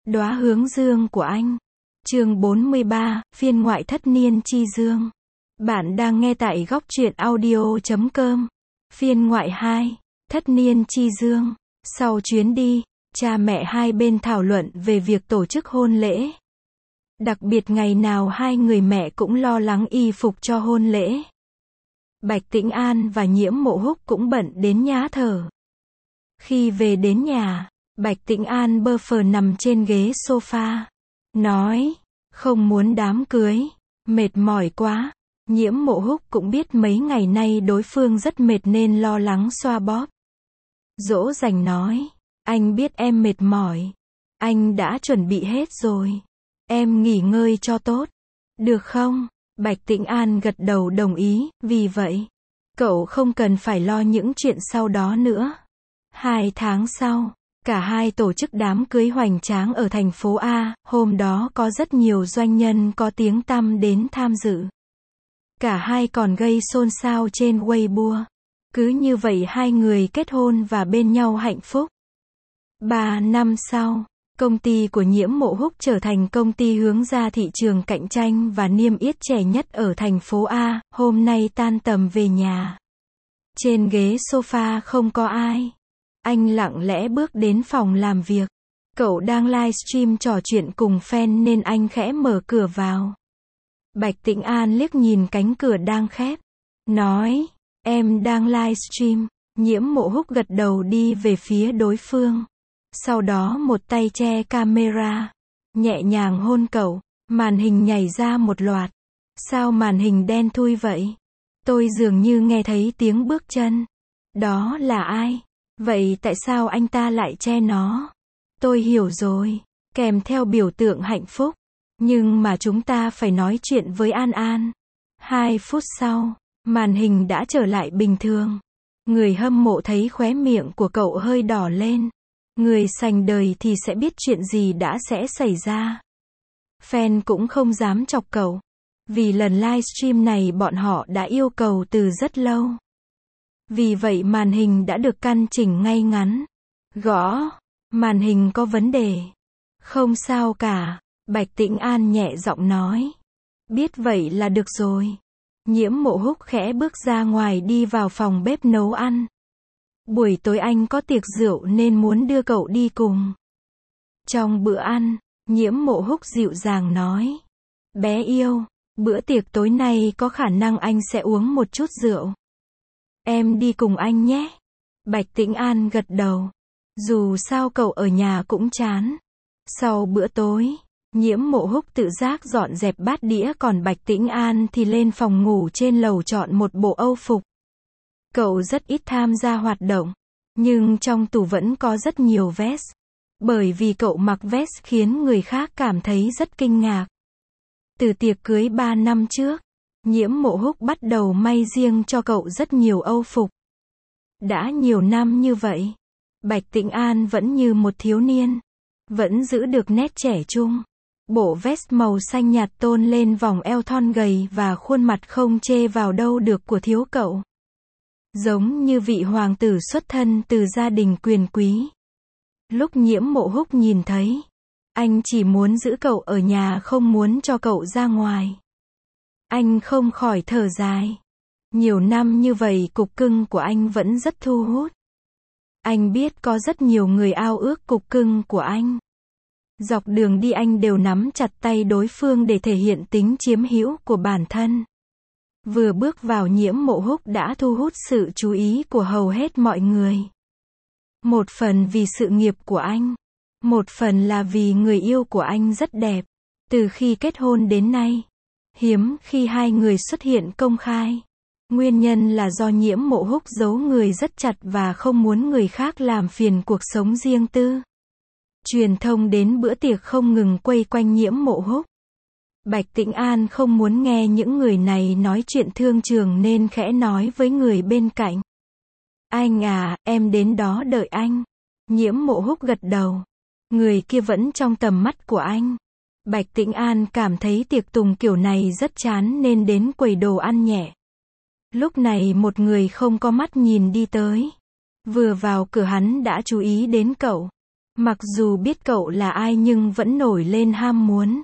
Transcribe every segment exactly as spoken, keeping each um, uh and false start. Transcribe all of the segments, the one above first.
Đóa hướng dương của anh. Chương bốn mươi ba, phiên ngoại thất niên chi dương. Bạn đang nghe tại góc truyện audio chấm com. Phiên ngoại hai, thất niên chi dương. Sau chuyến đi, cha mẹ hai bên thảo luận về việc tổ chức hôn lễ. Đặc biệt ngày nào hai người mẹ cũng lo lắng y phục cho hôn lễ. Bạch Tĩnh An và Nhiễm Mộ Húc cũng bận đến nhá thở. Khi về đến nhà, Bạch Tĩnh An bơ phờ nằm trên ghế sofa. Nói, không muốn đám cưới, mệt mỏi quá. Nhiễm Mộ Húc cũng biết mấy ngày nay đối phương rất mệt nên lo lắng xoa bóp. Dỗ dành nói, anh biết em mệt mỏi. Anh đã chuẩn bị hết rồi. Em nghỉ ngơi cho tốt. Được không? Bạch Tĩnh An gật đầu đồng ý, vì vậy, cậu không cần phải lo những chuyện sau đó nữa. Hai tháng sau, cả hai tổ chức đám cưới hoành tráng ở thành phố A, hôm đó có rất nhiều doanh nhân có tiếng tăm đến tham dự. Cả hai còn gây xôn xao trên Weibo. Cứ như vậy hai người kết hôn và bên nhau hạnh phúc. Ba năm sau, công ty của Nhiễm Mộ Húc trở thành công ty hướng ra thị trường cạnh tranh và niêm yết trẻ nhất ở thành phố A, hôm nay tan tầm về nhà. Trên ghế sofa không có ai. Anh lặng lẽ bước đến phòng làm việc. Cậu đang livestream trò chuyện cùng fan nên anh khẽ mở cửa vào. Bạch Tĩnh An liếc nhìn cánh cửa đang khép. Nói, em đang livestream. Nhiễm Mộ Húc gật đầu đi về phía đối phương. Sau đó một tay che camera, nhẹ nhàng hôn cậu. Màn hình nhảy ra một loạt. Sao màn hình đen thui vậy? Tôi dường như nghe thấy tiếng bước chân. Đó là ai? Vậy tại sao anh ta lại che nó? Tôi hiểu rồi. Kèm theo biểu tượng hạnh phúc. Nhưng mà chúng ta phải nói chuyện với An An. Hai phút sau, màn hình đã trở lại bình thường. Người hâm mộ thấy khóe miệng của cậu hơi đỏ lên. Người sành đời thì sẽ biết chuyện gì đã sẽ xảy ra. Fan cũng không dám chọc cậu. Vì lần livestream này bọn họ đã yêu cầu từ rất lâu. Vì vậy màn hình đã được căn chỉnh ngay ngắn. Gõ, màn hình có vấn đề. Không sao cả, Bạch Tĩnh An nhẹ giọng nói. Biết vậy là được rồi. Nhiễm Mộ Húc khẽ bước ra ngoài đi vào phòng bếp nấu ăn. Buổi tối anh có tiệc rượu nên muốn đưa cậu đi cùng. Trong bữa ăn, Nhiễm Mộ Húc dịu dàng nói. Bé yêu, bữa tiệc tối nay có khả năng anh sẽ uống một chút rượu. Em đi cùng anh nhé. Bạch Tĩnh An gật đầu. Dù sao cậu ở nhà cũng chán. Sau bữa tối, Nhiễm Mộ Húc tự giác dọn dẹp bát đĩa còn Bạch Tĩnh An thì lên phòng ngủ trên lầu chọn một bộ âu phục. Cậu rất ít tham gia hoạt động, nhưng trong tủ vẫn có rất nhiều vest. Bởi vì cậu mặc vest khiến người khác cảm thấy rất kinh ngạc. Từ tiệc cưới ba năm trước, Nhiễm Mộ Húc bắt đầu may riêng cho cậu rất nhiều âu phục. Đã nhiều năm như vậy, Bạch Tĩnh An vẫn như một thiếu niên, vẫn giữ được nét trẻ trung. Bộ vest màu xanh nhạt tôn lên vòng eo thon gầy và khuôn mặt không chê vào đâu được của thiếu cậu. Giống như vị hoàng tử xuất thân từ gia đình quyền quý. Lúc Nhiễm Mộ Húc nhìn thấy, anh chỉ muốn giữ cậu ở nhà không muốn cho cậu ra ngoài. Anh không khỏi thở dài. Nhiều năm như vậy cục cưng của anh vẫn rất thu hút. Anh biết có rất nhiều người ao ước cục cưng của anh. Dọc đường đi anh đều nắm chặt tay đối phương để thể hiện tính chiếm hữu của bản thân. Vừa bước vào Nhiễm Mộ Húc đã thu hút sự chú ý của hầu hết mọi người. Một phần vì sự nghiệp của anh. Một phần là vì người yêu của anh rất đẹp. Từ khi kết hôn đến nay, hiếm khi hai người xuất hiện công khai. Nguyên nhân là do Nhiễm Mộ Húc giấu người rất chặt và không muốn người khác làm phiền cuộc sống riêng tư. Truyền thông đến bữa tiệc không ngừng quay quanh Nhiễm Mộ Húc. Bạch Tĩnh An không muốn nghe những người này nói chuyện thương trường nên khẽ nói với người bên cạnh. Anh à, em đến đó đợi anh. Nhiễm Mộ Húc gật đầu. Người kia vẫn trong tầm mắt của anh. Bạch Tĩnh An cảm thấy tiệc tùng kiểu này rất chán nên đến quầy đồ ăn nhẹ. Lúc này một người không có mắt nhìn đi tới. Vừa vào cửa hắn đã chú ý đến cậu. Mặc dù biết cậu là ai nhưng vẫn nổi lên ham muốn.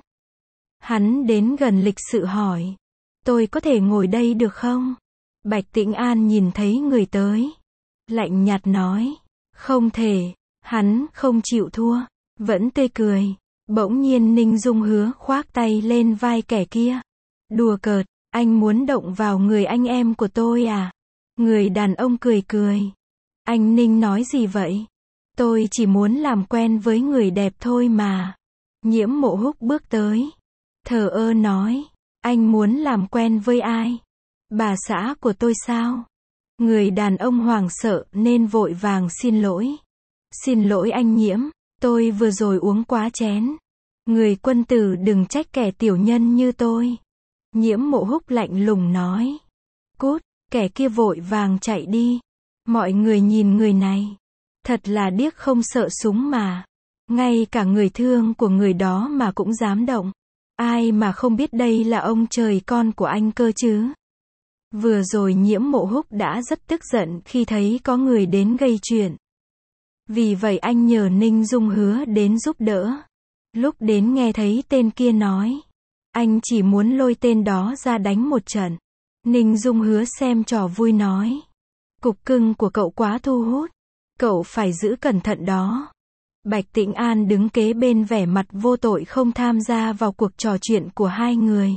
Hắn đến gần lịch sự hỏi. Tôi có thể ngồi đây được không? Bạch Tĩnh An nhìn thấy người tới. Lạnh nhạt nói. Không thể. Hắn không chịu thua. Vẫn tươi cười. Bỗng nhiên Ninh Dung Hứa khoác tay lên vai kẻ kia. Đùa cợt, anh muốn động vào người anh em của tôi à? Người đàn ông cười cười. Anh Ninh nói gì vậy? Tôi chỉ muốn làm quen với người đẹp thôi mà. Nhiễm Mộ Húc bước tới. Thờ ơ nói. Anh muốn làm quen với ai? Bà xã của tôi sao? Người đàn ông hoảng sợ nên vội vàng xin lỗi. Xin lỗi anh Nhiễm, tôi vừa rồi uống quá chén. Người quân tử đừng trách kẻ tiểu nhân như tôi. Nhiễm Mộ Húc lạnh lùng nói. Cút, kẻ kia vội vàng chạy đi. Mọi người nhìn người này. Thật là điếc không sợ súng mà. Ngay cả người thương của người đó mà cũng dám động. Ai mà không biết đây là ông trời con của anh cơ chứ? Vừa rồi Nhiễm Mộ Húc đã rất tức giận khi thấy có người đến gây chuyện. Vì vậy anh nhờ Ninh Dung Hứa đến giúp đỡ. Lúc đến nghe thấy tên kia nói. Anh chỉ muốn lôi tên đó ra đánh một trận. Ninh Dung Hứa xem trò vui nói. Cục cưng của cậu quá thu hút. Cậu phải giữ cẩn thận đó. Bạch Tĩnh An đứng kế bên vẻ mặt vô tội không tham gia vào cuộc trò chuyện của hai người.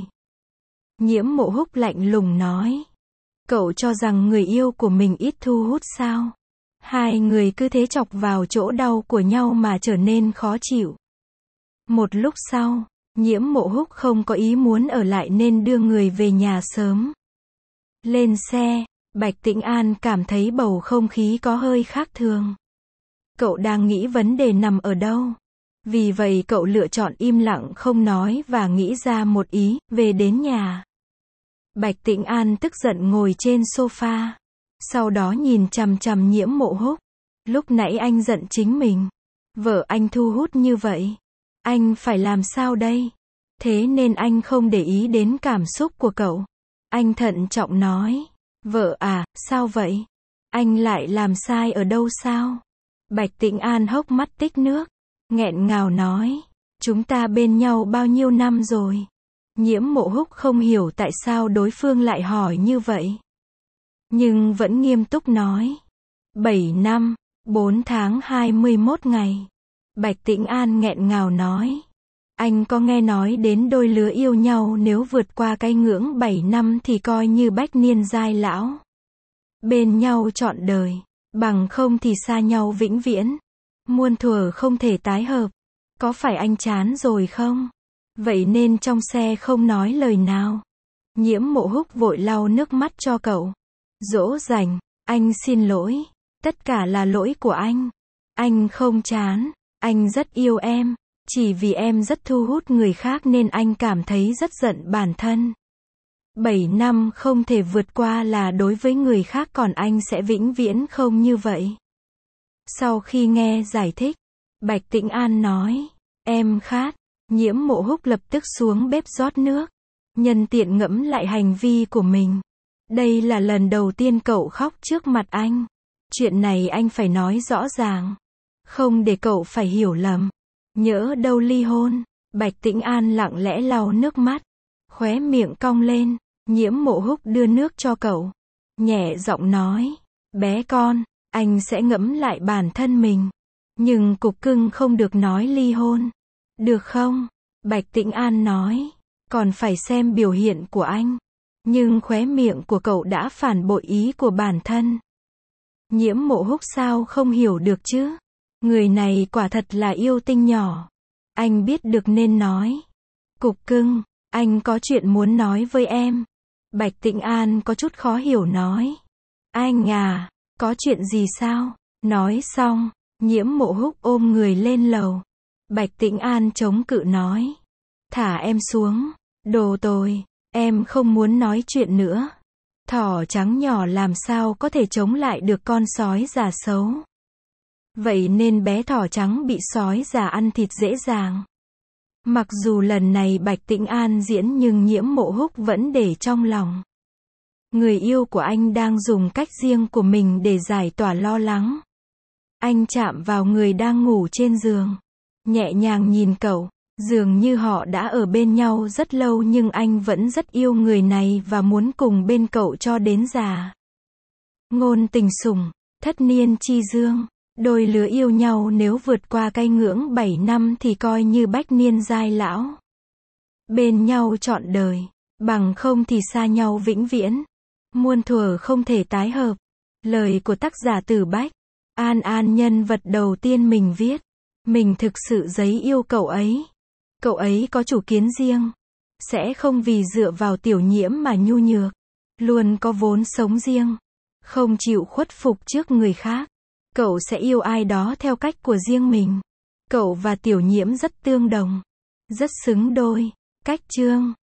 Nhiễm Mộ Húc lạnh lùng nói. Cậu cho rằng người yêu của mình ít thu hút sao? Hai người cứ thế chọc vào chỗ đau của nhau mà trở nên khó chịu. Một lúc sau, Nhiễm Mộ Húc không có ý muốn ở lại nên đưa người về nhà sớm. Lên xe, Bạch Tĩnh An cảm thấy bầu không khí có hơi khác thường. Cậu đang nghĩ vấn đề nằm ở đâu. Vì vậy cậu lựa chọn im lặng không nói và nghĩ ra một ý, về đến nhà. Bạch Tĩnh An tức giận ngồi trên sofa. Sau đó nhìn chằm chằm Nhiễm Mộ Húc. Lúc nãy anh giận chính mình. Vợ anh thu hút như vậy. Anh phải làm sao đây? Thế nên anh không để ý đến cảm xúc của cậu. Anh thận trọng nói. Vợ à, sao vậy? Anh lại làm sai ở đâu sao? Bạch Tĩnh An hốc mắt tích nước. Nghẹn ngào nói. Chúng ta bên nhau bao nhiêu năm rồi? Nhiễm Mộ Húc không hiểu tại sao đối phương lại hỏi như vậy. Nhưng vẫn nghiêm túc nói. bảy năm, bốn tháng hai mươi mốt ngày. Bạch Tĩnh An nghẹn ngào nói. Anh có nghe nói đến đôi lứa yêu nhau nếu vượt qua cái ngưỡng bảy năm thì coi như bách niên giai lão. Bên nhau trọn đời, bằng không thì xa nhau vĩnh viễn. Muôn thuở không thể tái hợp. Có phải anh chán rồi không? Vậy nên trong xe không nói lời nào. Nhiễm Mộ Húc vội lau nước mắt cho cậu. Dỗ dành, anh xin lỗi. Tất cả là lỗi của anh. Anh không chán. Anh rất yêu em. Chỉ vì em rất thu hút người khác nên anh cảm thấy rất giận bản thân. Bảy năm không thể vượt qua là đối với người khác còn anh sẽ vĩnh viễn không như vậy. Sau khi nghe giải thích, Bạch Tĩnh An nói. Em khát. Nhiễm Mộ Húc lập tức xuống bếp rót nước. Nhân tiện ngẫm lại hành vi của mình. Đây là lần đầu tiên cậu khóc trước mặt anh. Chuyện này anh phải nói rõ ràng. Không để cậu phải hiểu lầm. Nhỡ đâu ly hôn. Bạch Tĩnh An lặng lẽ lau nước mắt. Khóe miệng cong lên. Nhiễm Mộ Húc đưa nước cho cậu. Nhẹ giọng nói. Bé con, anh sẽ ngẫm lại bản thân mình. Nhưng cục cưng không được nói ly hôn. Được không? Bạch Tĩnh An nói. Còn phải xem biểu hiện của anh. Nhưng khóe miệng của cậu đã phản bội ý của bản thân. Nhiễm Mộ Húc sao không hiểu được chứ? Người này quả thật là yêu tinh nhỏ. Anh biết được nên nói. Cục cưng, anh có chuyện muốn nói với em. Bạch Tĩnh An có chút khó hiểu nói. Anh à, có chuyện gì sao? Nói xong, Nhiễm Mộ Húc ôm người lên lầu. Bạch Tĩnh An chống cự nói. Thả em xuống. Đồ tồi, em không muốn nói chuyện nữa. Thỏ trắng nhỏ làm sao có thể chống lại được con sói già xấu. Vậy nên bé thỏ trắng bị sói già ăn thịt dễ dàng. Mặc dù lần này Bạch Tĩnh An diễn nhưng Nhiễm Mộ Húc vẫn để trong lòng. Người yêu của anh đang dùng cách riêng của mình để giải tỏa lo lắng. Anh chạm vào người đang ngủ trên giường. Nhẹ nhàng nhìn cậu. Dường như họ đã ở bên nhau rất lâu nhưng anh vẫn rất yêu người này và muốn cùng bên cậu cho đến già. Ngôn tình sủng, thất niên chi dương. Đôi lứa yêu nhau nếu vượt qua cái ngưỡng bảy năm thì coi như bách niên giai lão. Bên nhau trọn đời, bằng không thì xa nhau vĩnh viễn. Muôn thuở không thể tái hợp. Lời của tác giả Từ Bách. An An nhân vật đầu tiên mình viết. Mình thực sự giấy yêu cậu ấy. Cậu ấy có chủ kiến riêng. Sẽ không vì dựa vào Tiểu Nhiễm mà nhu nhược. Luôn có vốn sống riêng. Không chịu khuất phục trước người khác. Cậu sẽ yêu ai đó theo cách của riêng mình. Cậu và Tiểu Nhiễm rất tương đồng. Rất xứng đôi. Cách chương.